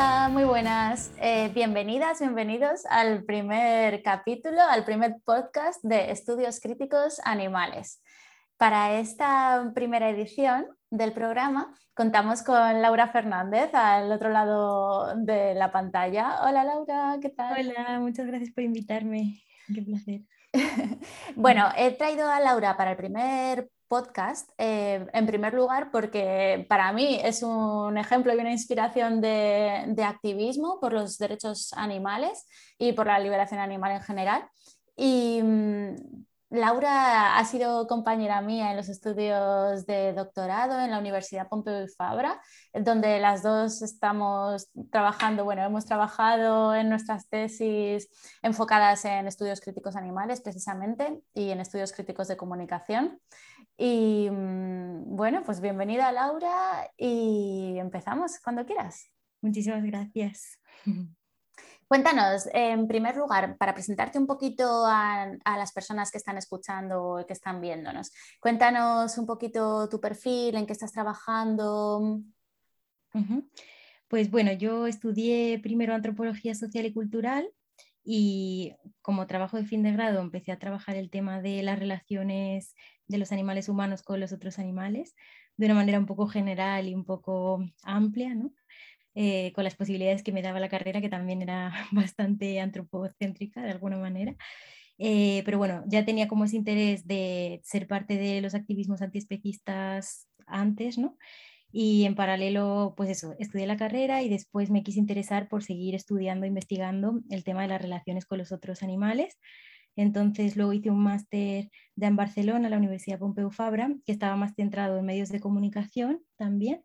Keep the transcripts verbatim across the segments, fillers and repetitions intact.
Hola, muy buenas. Eh, bienvenidas, bienvenidos al primer capítulo, al primer podcast de Estudios Críticos Animales. Para esta primera edición del programa contamos con Laura Fernández al otro lado de la pantalla. Hola Laura, ¿qué tal? Hola, muchas gracias por invitarme. Qué placer. Bueno, he traído a Laura para el primer podcast, eh, en primer lugar, porque para mí es un ejemplo y una inspiración de, de activismo por los derechos animales y por la liberación animal en general. Y mm, Laura ha sido compañera mía en los estudios de doctorado en la Universidad Pompeu Fabra, donde las dos estamos trabajando, bueno, hemos trabajado en nuestras tesis enfocadas en estudios críticos animales precisamente y en estudios críticos de comunicación. Y mm, bueno, pues bienvenida Laura y empezamos cuando quieras. Muchísimas gracias. Cuéntanos, en primer lugar, para presentarte un poquito a, a las personas que están escuchando o que están viéndonos, cuéntanos un poquito tu perfil, en qué estás trabajando. Ujú. Pues bueno, yo estudié primero antropología social y cultural y como trabajo de fin de grado empecé a trabajar el tema de las relaciones de los animales humanos con los otros animales de una manera un poco general y un poco amplia, ¿no? Eh, con las posibilidades que me daba la carrera, que también era bastante antropocéntrica de alguna manera. Eh, pero bueno, ya tenía como ese interés de ser parte de los activismos antiespecistas antes, ¿no? Y en paralelo, pues eso, estudié la carrera y después me quise interesar por seguir estudiando, investigando el tema de las relaciones con los otros animales. Entonces luego hice un máster ya en Barcelona, la Universidad Pompeu Fabra, que estaba más centrado en medios de comunicación también.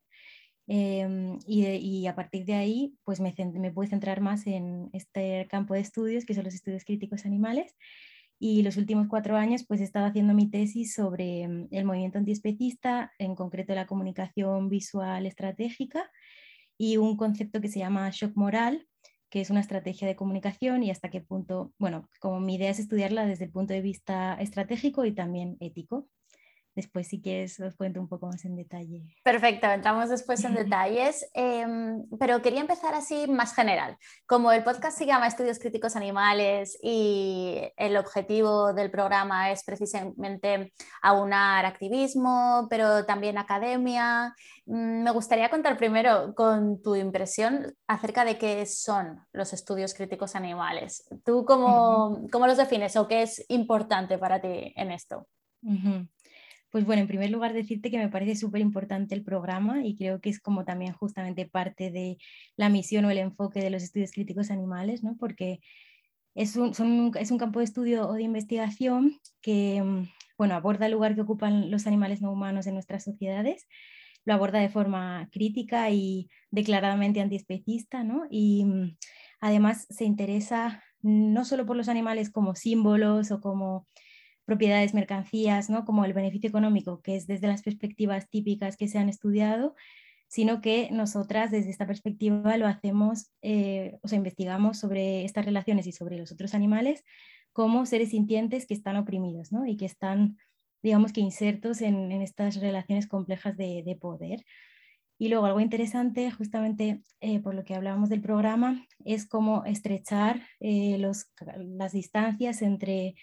Eh, y, de, y, a partir de ahí, pues me, me pude centrar más en este campo de estudios, que son los estudios críticos animales. Y los últimos cuatro años, pues he estado haciendo mi tesis sobre mm, el movimiento antiespecista, en concreto la comunicación visual estratégica y un concepto que se llama shock moral, que es una estrategia de comunicación y hasta qué punto, bueno, como mi idea es estudiarla desde el punto de vista estratégico y también ético. Después, si quieres, os cuento un poco más en detalle. Perfecto, entramos después en detalles, eh, pero quería empezar así más general. Como el podcast se llama Estudios Críticos Animales y el objetivo del programa es precisamente aunar activismo, pero también academia, me gustaría contar primero con tu impresión acerca de qué son los estudios críticos animales. ¿Tú cómo, cómo los defines o qué es importante para ti en esto? Uh-huh. Pues bueno, en primer lugar decirte que me parece súper importante el programa y creo que es como también justamente parte de la misión o el enfoque de los estudios críticos animales, ¿no? Porque es un, son, es un campo de estudio o de investigación que, bueno, aborda el lugar que ocupan los animales no humanos en nuestras sociedades, lo aborda de forma crítica y declaradamente antiespecista, ¿no? Y además se interesa no solo por los animales como símbolos o como propiedades, mercancías, ¿no? Como el beneficio económico, que es desde las perspectivas típicas que se han estudiado, sino que nosotras desde esta perspectiva lo hacemos, eh, o sea, investigamos sobre estas relaciones y sobre los otros animales como seres sintientes que están oprimidos, ¿no? Y que están, digamos que insertos en, en estas relaciones complejas de, de, poder. Y luego algo interesante, justamente eh, por lo que hablábamos del programa, es cómo estrechar eh, los, las distancias entre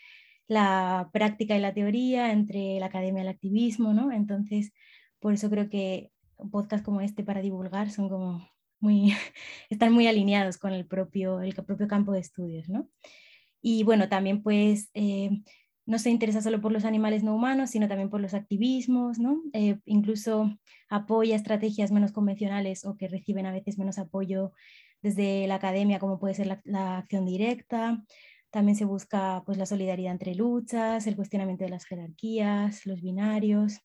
la práctica y la teoría, entre la academia y el activismo, ¿no? Entonces, por eso creo que un podcast como este para divulgar son como muy, están muy alineados con el propio, el propio campo de estudios, ¿no? Y bueno, también pues eh, no se interesa solo por los animales no humanos, sino también por los activismos, ¿no? Eh, incluso apoya estrategias menos convencionales o que reciben a veces menos apoyo desde la academia, como puede ser la, la acción directa. También se busca pues, la solidaridad entre luchas, el cuestionamiento de las jerarquías, los binarios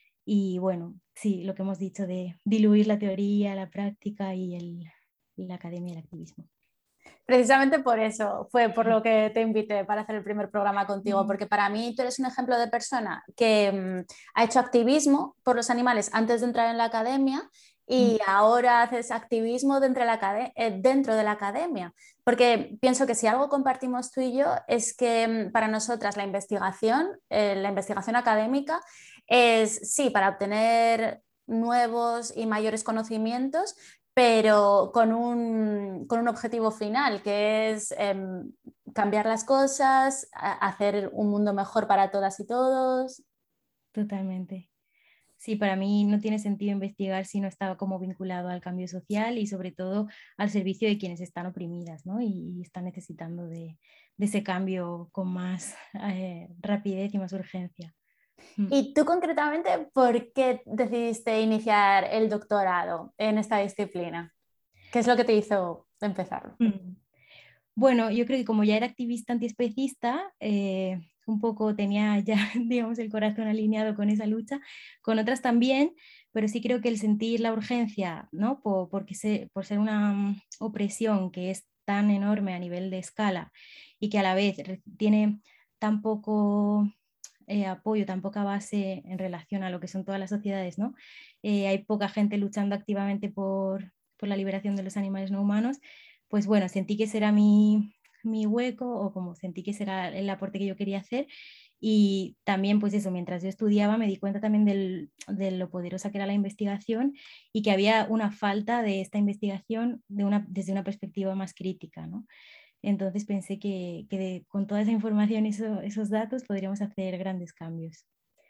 y bueno, sí, lo que hemos dicho de diluir la teoría, la práctica y el, la academia y el activismo. Precisamente por eso fue por lo que te invité para hacer el primer programa contigo, porque para mí tú eres un ejemplo de persona que mm, ha hecho activismo por los animales antes de entrar en la academia y ahora haces activismo dentro de la, eh, dentro de la academia, porque pienso que si algo compartimos tú y yo es que mm, para nosotras la investigación, eh, la investigación académica es, sí, para obtener nuevos y mayores conocimientos, pero con un, con un objetivo final, que es eh, cambiar las cosas, hacer un mundo mejor para todas y todos. Totalmente. Sí, para mí no tiene sentido investigar si no estaba como vinculado al cambio social y sobre todo al servicio de quienes están oprimidas, ¿no? y, y están necesitando de, de, ese cambio con más eh, rapidez y más urgencia. ¿Y tú concretamente por qué decidiste iniciar el doctorado en esta disciplina? ¿Qué es lo que te hizo empezarlo? Mm. Bueno, yo creo que como ya era activista antiespecista, eh, un poco tenía ya, digamos, el corazón alineado con esa lucha, con otras también, pero sí creo que el sentir la urgencia, ¿no? Por, porque se, por ser una mm, opresión que es tan enorme a nivel de escala y que a la vez tiene tan poco eh, apoyo, tan poca base en relación a lo que son todas las sociedades, ¿no? Eh, hay poca gente luchando activamente por, por la liberación de los animales no humanos, pues bueno, sentí que ese era mi, mi hueco o como sentí que ese era el aporte que yo quería hacer. Y también, pues eso, mientras yo estudiaba me di cuenta también del, de lo poderosa que era la investigación y que había una falta de esta investigación de una, desde una perspectiva más crítica, ¿no? Entonces pensé que, que de, con toda esa información y eso, esos datos podríamos hacer grandes cambios.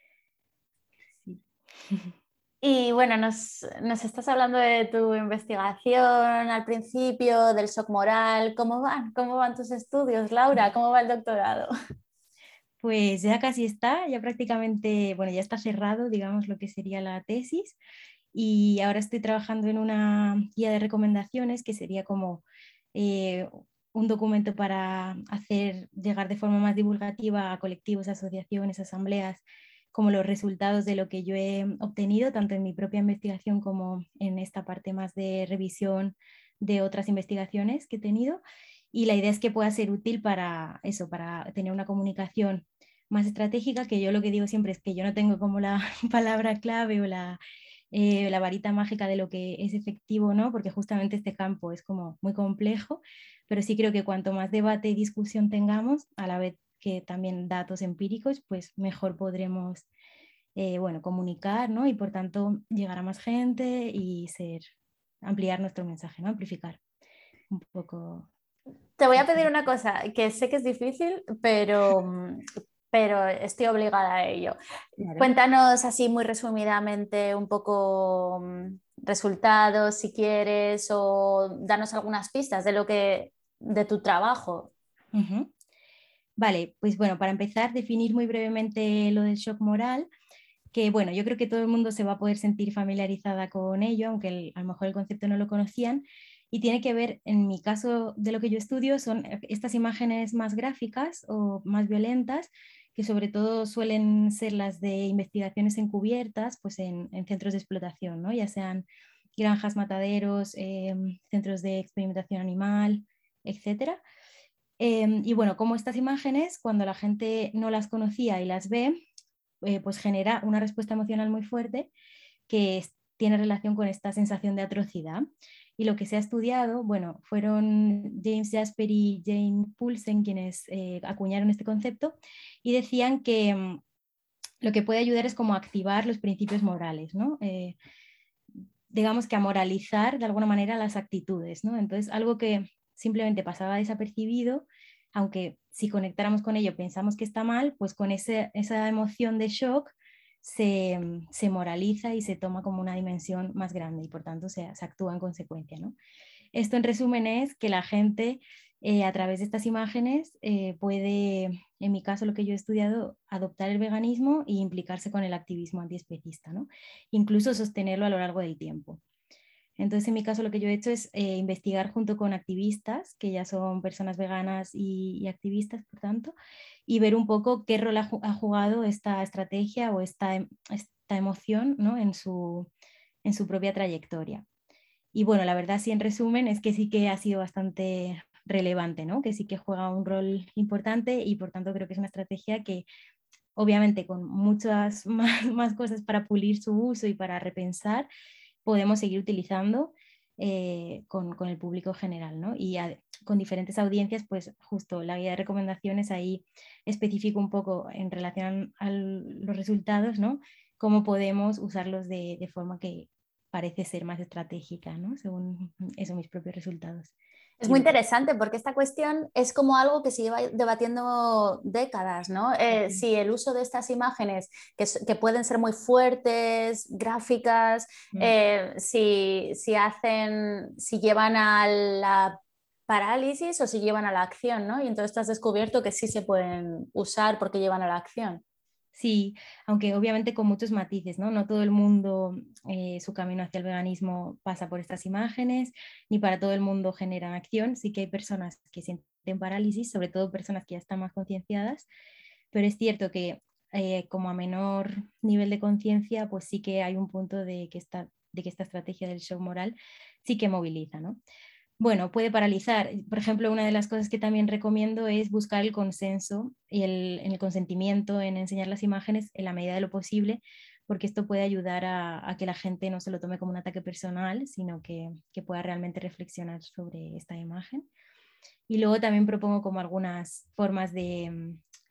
Sí. Y bueno, nos, nos estás hablando de tu investigación al principio, del shock moral. ¿Cómo van? ¿Cómo van tus estudios, Laura? ¿Cómo va el doctorado? Pues ya casi está, ya prácticamente, bueno, ya está cerrado, digamos, lo que sería la tesis. Y ahora estoy trabajando en una guía de recomendaciones que sería como eh, un documento para hacer llegar de forma más divulgativa a colectivos, asociaciones, asambleas, como los resultados de lo que yo he obtenido, tanto en mi propia investigación como en esta parte más de revisión de otras investigaciones que he tenido. Y la idea es que pueda ser útil para eso, para tener una comunicación más estratégica, que yo lo que digo siempre es que yo no tengo como la palabra clave o la, eh, la varita mágica de lo que es efectivo, ¿no? Porque justamente este campo es como muy complejo, pero sí creo que cuanto más debate y discusión tengamos, a la vez que también datos empíricos, pues mejor podremos, eh, bueno, comunicar, ¿no? Y por tanto llegar a más gente y ser, ampliar nuestro mensaje, ¿no? Amplificar un poco. Te voy Sí, a pedir por... una cosa que sé que es difícil, pero, pero estoy obligada a ello. Claro. Cuéntanos así muy resumidamente un poco mm, resultados, si quieres, o danos algunas pistas de lo que de tu trabajo. Uh-huh. Vale, pues bueno, para empezar, definir muy brevemente lo del shock moral, que bueno, yo creo que todo el mundo se va a poder sentir familiarizada con ello, aunque el, a lo mejor el concepto no lo conocían, y tiene que ver, en mi caso de lo que yo estudio, son estas imágenes más gráficas o más violentas, que sobre todo suelen ser las de investigaciones encubiertas, pues en, en centros de explotación, ¿no? Ya sean granjas, mataderos, eh, centros de experimentación animal, etcétera. Eh, y bueno, como estas imágenes, cuando la gente no las conocía y las ve, eh, pues genera una respuesta emocional muy fuerte que es, tiene relación con esta sensación de atrocidad. Y lo que se ha estudiado, bueno, fueron James Jasper y Jane Poulsen quienes eh, acuñaron este concepto y decían que mm, lo que puede ayudar es como activar los principios morales, ¿no? Eh, digamos que a moralizar de alguna manera las actitudes, ¿no? Entonces, algo que simplemente pasaba desapercibido, aunque si conectáramos con ello pensamos que está mal, pues con ese, esa emoción de shock se, se, moraliza y se toma como una dimensión más grande y por tanto se, se actúa en consecuencia, ¿no? Esto en resumen es que la gente eh, a través de estas imágenes eh, puede, en mi caso lo que yo he estudiado, adoptar el veganismo e implicarse con el activismo antiespecista, ¿no? Incluso sostenerlo a lo largo del tiempo. Entonces, en mi caso, lo que yo he hecho es eh, investigar junto con activistas, que ya son personas veganas y, y activistas, por tanto, y ver un poco qué rol ha, ha jugado esta estrategia o esta, esta emoción, ¿no? en, su, en su propia trayectoria. Y bueno, la verdad, sí, en resumen, es que sí que ha sido bastante relevante, ¿no? Que sí que juega un rol importante y por tanto creo que es una estrategia que obviamente con muchas más, más cosas para pulir su uso y para repensar, podemos seguir utilizando eh, con, con, el público general, ¿no? Y a, con diferentes audiencias, pues justo la guía de recomendaciones ahí especifico un poco en relación a los resultados, ¿no? Cómo podemos usarlos de, de forma que parece ser más estratégica, ¿no? Según eso, mis propios resultados. Es muy interesante porque esta cuestión es como algo que se lleva debatiendo décadas, ¿no? Eh, si el uso de estas imágenes, que, que pueden ser muy fuertes, gráficas, eh, si, si hacen, si llevan a la parálisis o si llevan a la acción, ¿no? Y entonces tú has descubierto que sí se pueden usar porque llevan a la acción. Sí, aunque obviamente con muchos matices, ¿no? No todo el mundo, eh, su camino hacia el veganismo pasa por estas imágenes, ni para todo el mundo generan acción. Sí que hay personas que sienten parálisis, sobre todo personas que ya están más concienciadas, pero es cierto que eh, como a menor nivel de conciencia, pues sí que hay un punto de que, esta, de que esta estrategia del shock moral sí que moviliza, ¿no? Bueno, puede paralizar. Por ejemplo, una de las cosas que también recomiendo es buscar el consenso y el, en el consentimiento en enseñar las imágenes en la medida de lo posible, porque esto puede ayudar a, a que la gente no se lo tome como un ataque personal, sino que, que pueda realmente reflexionar sobre esta imagen. Y luego también propongo como algunas formas de,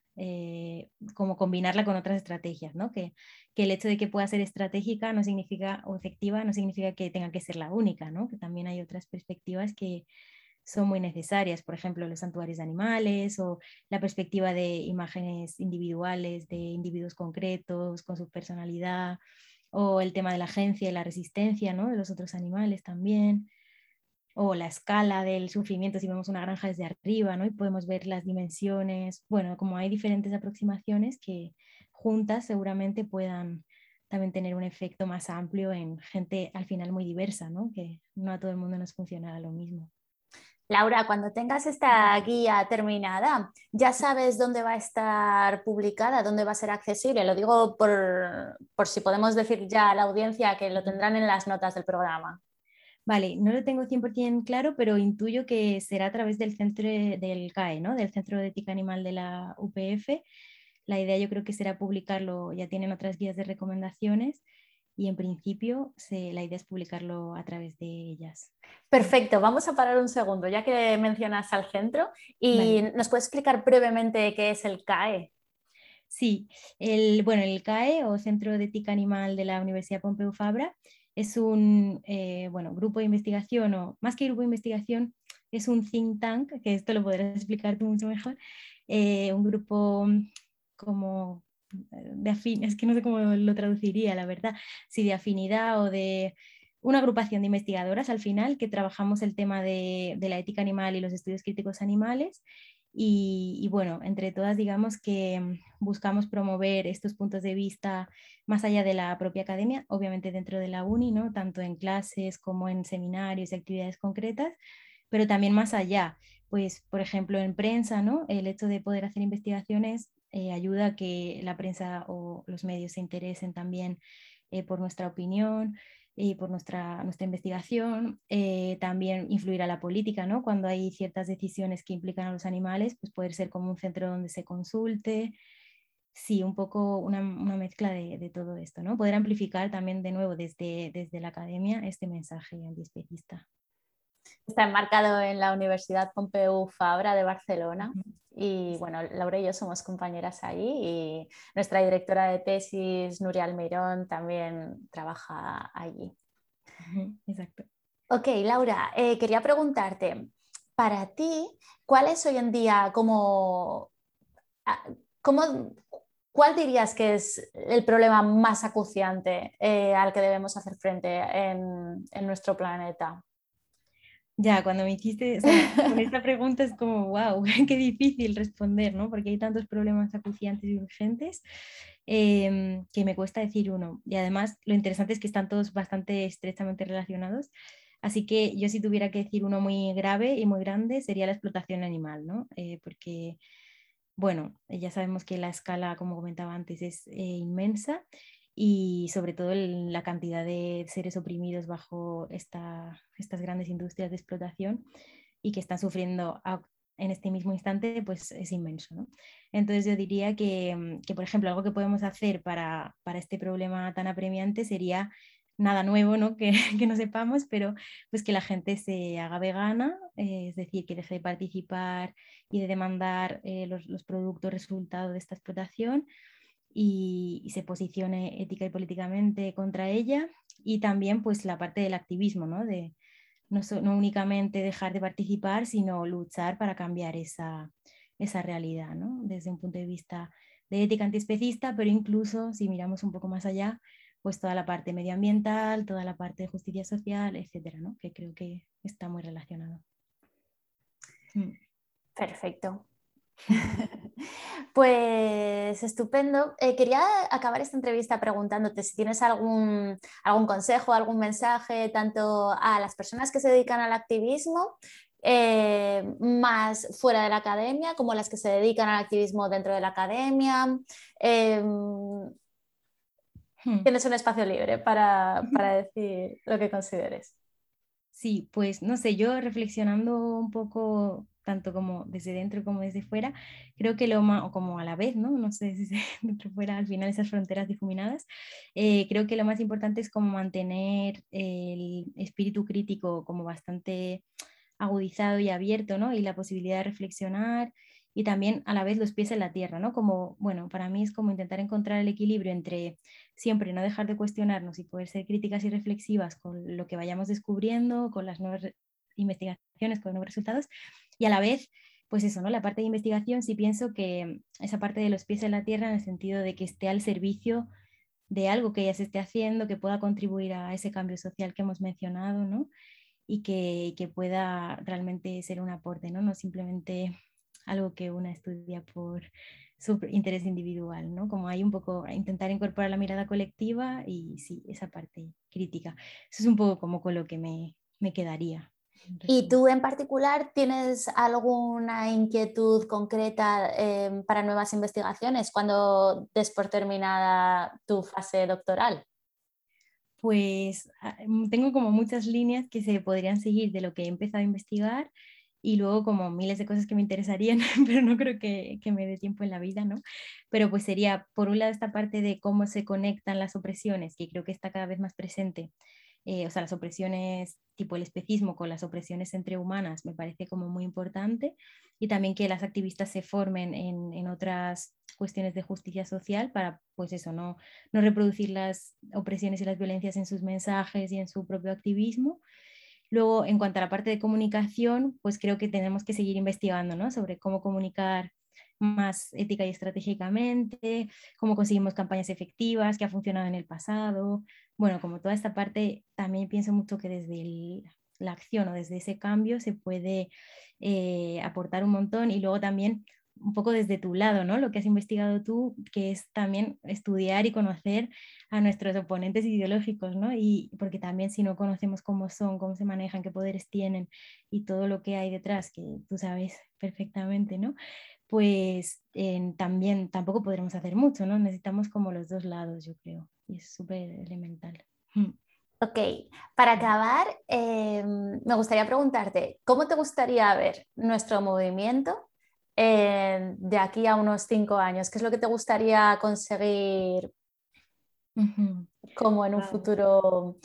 eh, como combinarla con otras estrategias, ¿no? Que, que el hecho de que pueda ser estratégica no significa, o efectiva no significa que tenga que ser la única, ¿no? Que también hay otras perspectivas que son muy necesarias, por ejemplo, los santuarios de animales o la perspectiva de imágenes individuales, de individuos concretos, con su personalidad, o el tema de la agencia y la resistencia, ¿no? De los otros animales también, o la escala del sufrimiento si vemos una granja desde arriba, ¿no? Y podemos ver las dimensiones. Bueno, como hay diferentes aproximaciones que juntas seguramente puedan también tener un efecto más amplio en gente al final muy diversa, ¿no? Que no a todo el mundo nos funcionará lo mismo. Laura, cuando tengas esta guía terminada, ¿ya sabes dónde va a estar publicada, dónde va a ser accesible? Lo digo por, por si podemos decir ya a la audiencia que lo tendrán en las notas del programa. Vale, no lo tengo cien por ciento claro, pero intuyo que será a través del centro del C A E, ¿no? Del Centro de Ética Animal de la U P F. La idea yo creo que será publicarlo, ya tienen otras guías de recomendaciones y en principio se, la idea es publicarlo a través de ellas. Perfecto, vamos a parar un segundo, ya que mencionas al centro, y Vale. ¿nos puedes explicar brevemente qué es el C A E? Sí, el, bueno, el C A E o Centro de Ética Animal de la Universidad Pompeu Fabra es un eh, bueno, grupo de investigación, o más que grupo de investigación, es un think tank, que esto lo podrás explicar tú mucho mejor, eh, un grupo como de afinidad, es que no sé cómo lo traduciría, la verdad, si de afinidad o de una agrupación de investigadoras al final que trabajamos el tema de, de la ética animal y los estudios críticos animales. Y, y, bueno, entre todas, digamos que buscamos promover estos puntos de vista más allá de la propia academia, obviamente dentro de la uni, ¿no? Tanto en clases como en seminarios y actividades concretas, pero también más allá, pues por ejemplo en prensa, ¿no? El hecho de poder hacer investigaciones eh, ayuda a que la prensa o los medios se interesen también eh, por nuestra opinión y por nuestra, nuestra investigación. Eh, también influir a la política, ¿no? Cuando hay ciertas decisiones que implican a los animales, pues poder ser como un centro donde se consulte. Sí, un poco una, una mezcla de, de, todo esto, ¿no? Poder amplificar también de nuevo desde, desde la academia este mensaje antiespecista. Está enmarcado en la Universidad Pompeu Fabra de Barcelona. Uh-huh. Y bueno, Laura y yo somos compañeras allí y nuestra directora de tesis, Nuria Almeirón, también trabaja allí. Uh-huh. Exacto. Ok, Laura, eh, quería preguntarte, para ti, ¿cuál es hoy en día como, como cuál dirías que es el problema más acuciante eh, al que debemos hacer frente en, en nuestro planeta? Ya, cuando me hiciste, o sea, con esta pregunta es como, wow, qué difícil responder, ¿no? Porque hay tantos problemas acuciantes y urgentes eh, que me cuesta decir uno. Y además, lo interesante es que están todos bastante estrechamente relacionados. Así que yo si tuviera que decir uno muy grave y muy grande sería la explotación animal, ¿no? Eh, porque, bueno, ya sabemos que la escala, como comentaba antes, es eh, inmensa y sobre todo el, la cantidad de seres oprimidos bajo esta, estas grandes industrias de explotación y que están sufriendo a, en este mismo instante, pues es inmenso, ¿no? Entonces yo diría que, que, por ejemplo, algo que podemos hacer para, para este problema tan apremiante sería nada nuevo, ¿no? Que, que no sepamos, pero pues que la gente se haga vegana, eh, es decir, que deje de participar y de demandar eh, los, los productos resultado de esta explotación y, y se posicione ética y políticamente contra ella y también pues la parte del activismo, ¿no? De no, so, no únicamente dejar de participar, sino luchar para cambiar esa, esa realidad, ¿no? Desde un punto de vista de ética antiespecista, pero incluso si miramos un poco más allá, pues toda la parte medioambiental, toda la parte de justicia social, etcétera, ¿no? Que creo que está muy relacionado. Mm. Perfecto. Pues estupendo. Eh, quería acabar esta entrevista preguntándote si tienes algún, algún consejo, algún mensaje, tanto a las personas que se dedican al activismo, eh, más fuera de la academia, como las que se dedican al activismo dentro de la academia. Eh, Hmm. Tienes un espacio libre para, para decir lo que consideres. Sí, pues no sé, yo reflexionando un poco, tanto como desde dentro como desde fuera, creo que lo más, o como a la vez, ¿no? No sé si se dentro fuera al final esas fronteras difuminadas, eh, creo que lo más importante es como mantener el espíritu crítico como bastante agudizado y abierto, ¿no? Y la posibilidad de reflexionar y también a la vez los pies en la tierra, ¿no? Como, bueno, para mí es como intentar encontrar el equilibrio entre siempre no dejar de cuestionarnos y poder ser críticas y reflexivas con lo que vayamos descubriendo, con las nuevas investigaciones, con los nuevos resultados, y a la vez, pues eso, ¿no? La parte de investigación sí pienso que esa parte de los pies en la tierra en el sentido de que esté al servicio de algo que ya se esté haciendo, que pueda contribuir a ese cambio social que hemos mencionado, ¿no? Y que, que pueda realmente ser un aporte, ¿no? No simplemente algo que una estudia por su interés individual, ¿no? Como hay un poco intentar incorporar la mirada colectiva y sí, esa parte crítica. Eso es un poco como con lo que me, me quedaría. ¿Y tú en particular tienes alguna inquietud concreta eh, para nuevas investigaciones cuando des por terminada tu fase doctoral? Pues tengo como muchas líneas que se podrían seguir de lo que he empezado a investigar y luego como miles de cosas que me interesarían, pero no creo que, que me dé tiempo en la vida, ¿no? Pero pues sería, por un lado, esta parte de cómo se conectan las opresiones, que creo que está cada vez más presente, eh, o sea, las opresiones tipo el especismo con las opresiones entre humanas me parece como muy importante y también que las activistas se formen en, en otras cuestiones de justicia social para, pues eso, no, no reproducir las opresiones y las violencias en sus mensajes y en su propio activismo. Luego, en cuanto a la parte de comunicación, pues creo que tenemos que seguir investigando, ¿no? Sobre cómo comunicar más ética y estratégicamente, cómo conseguimos campañas efectivas, qué ha funcionado en el pasado. Bueno, como toda esta parte, también pienso mucho que desde el, la acción o desde ese cambio se puede eh, aportar un montón y luego también un poco desde tu lado, ¿no? Lo que has investigado tú, que es también estudiar y conocer a nuestros oponentes ideológicos, ¿no? Y porque también si no conocemos cómo son, cómo se manejan, qué poderes tienen y todo lo que hay detrás, que tú sabes perfectamente, ¿no? Pues eh, también tampoco podremos hacer mucho, ¿no? Necesitamos como los dos lados, yo creo, y es súper elemental. Ok, para acabar, eh, me gustaría preguntarte, ¿cómo te gustaría ver nuestro movimiento eh, de aquí a unos cinco años? ¿Qué es lo que te gustaría conseguir Uh-huh. como en un Wow. futuro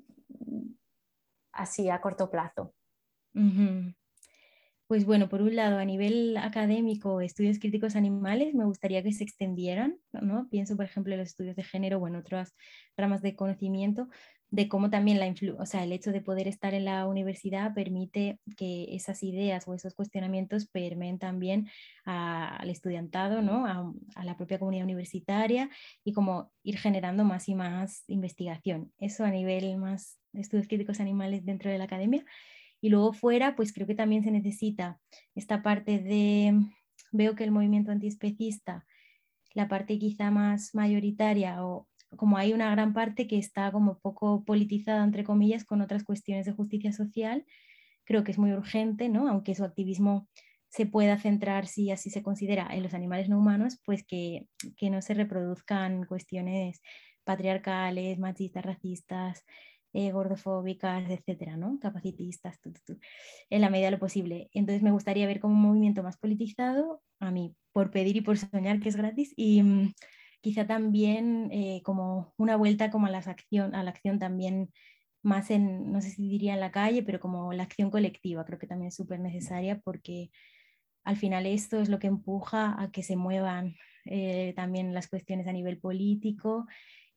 así a corto plazo? Uh-huh. Pues bueno, por un lado, a nivel académico, estudios críticos animales, me gustaría que se extendieran, ¿no? Pienso, por ejemplo, en los estudios de género o en otras ramas de conocimiento, de cómo también la influ o sea, el hecho de poder estar en la universidad permite que esas ideas o esos cuestionamientos permeen también a, al estudiantado, ¿no? A, a la propia comunidad universitaria y como ir generando más y más investigación. Eso a nivel más de estudios críticos animales dentro de la academia. Y luego fuera, pues creo que también se necesita esta parte de, veo que el movimiento antiespecista, la parte quizá más mayoritaria o como hay una gran parte que está como poco politizada, entre comillas, con otras cuestiones de justicia social, creo que es muy urgente, ¿no? Aunque su activismo se pueda centrar, si así se considera, en los animales no humanos, pues que, que no se reproduzcan cuestiones patriarcales, machistas, racistas, eh, gordofóbicas, etcétera, ¿no? Capacitistas, tu, tu, tu, en la medida de lo posible. Entonces me gustaría ver como un movimiento más politizado, a mí, por pedir y por soñar, que es gratis, y mmm, quizá también eh, como una vuelta como a, las acción, a la acción también más en, no sé si diría en la calle, pero como la acción colectiva, creo que también es súper necesaria porque al final esto es lo que empuja a que se muevan eh, también las cuestiones a nivel político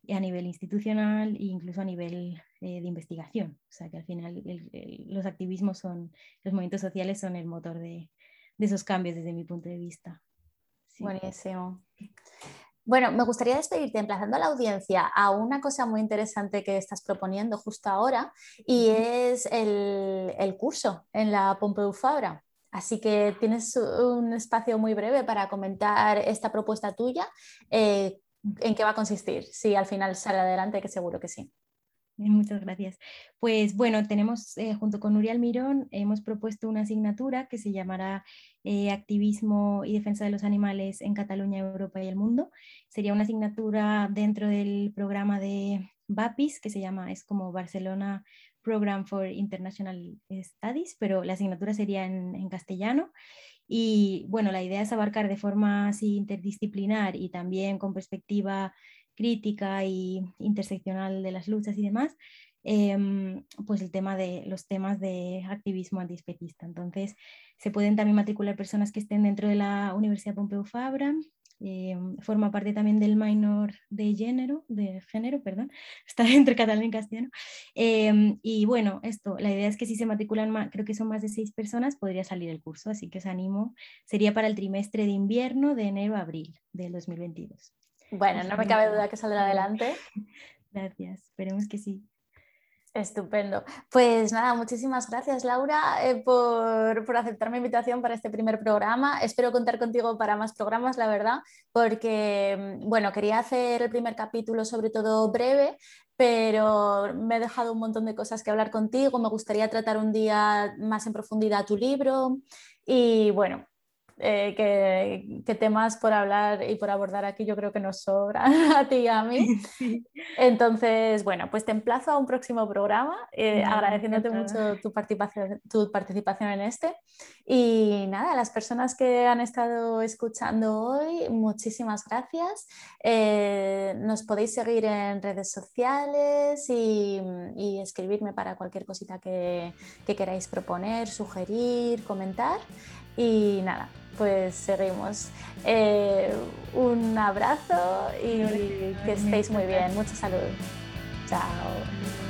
a nivel institucional e incluso a nivel eh, de investigación. O sea que al final el, el, los activismos son, los movimientos sociales son el motor de, de esos cambios desde mi punto de vista. Sí. Buenísimo. Bueno, me gustaría despedirte emplazando a la audiencia a una cosa muy interesante que estás proponiendo justo ahora y es el, el curso en la Pompeu Fabra. Así que tienes un espacio muy breve para comentar esta propuesta tuya. Eh, ¿En qué va a consistir? Si al final sale adelante, que seguro que sí. Muchas gracias. Pues bueno, tenemos eh, junto con Nuria Almirón, hemos propuesto una asignatura que se llamará eh, Activismo y Defensa de los Animales en Cataluña, Europa y el Mundo. Sería una asignatura dentro del programa de BAPIS, que se llama, es como Barcelona Program for International Studies, pero la asignatura sería en, en castellano. Y bueno, la idea es abarcar de forma así interdisciplinar y también con perspectiva crítica y interseccional de las luchas y demás, eh, pues el tema de, los temas de activismo antiespecista. Entonces, se pueden también matricular personas que estén dentro de la Universidad Pompeu Fabra. Eh, forma parte también del minor de género, de género, perdón, está entre catalán y castellano. Eh, y bueno, esto, la idea es que si se matriculan más, creo que son más de seis personas, podría salir el curso, así que os animo. Sería para el trimestre de invierno de enero a abril del dos mil veintidós. Bueno, no me cabe duda que saldrá adelante. Gracias, esperemos que sí. Estupendo. Pues nada, muchísimas gracias, Laura, eh, por, por aceptar mi invitación para este primer programa. Espero contar contigo para más programas, la verdad, porque, bueno, quería hacer el primer capítulo sobre todo breve, pero me he dejado un montón de cosas que hablar contigo. Me gustaría tratar un día más en profundidad tu libro y, bueno, Eh, que, que temas por hablar y por abordar aquí yo creo que nos sobran a ti y a mí. Sí. Entonces, bueno, pues te emplazo a un próximo programa, eh, Vale, agradeciéndote encantada. mucho tu participación, tu participación en este. Y nada, a las personas que han estado escuchando hoy, muchísimas gracias. Eh, nos podéis seguir en redes sociales y, y escribirme para cualquier cosita que, que queráis proponer, sugerir, comentar. Y nada, pues seguimos. Eh, un abrazo y que estéis muy bien. Mucha salud. Chao.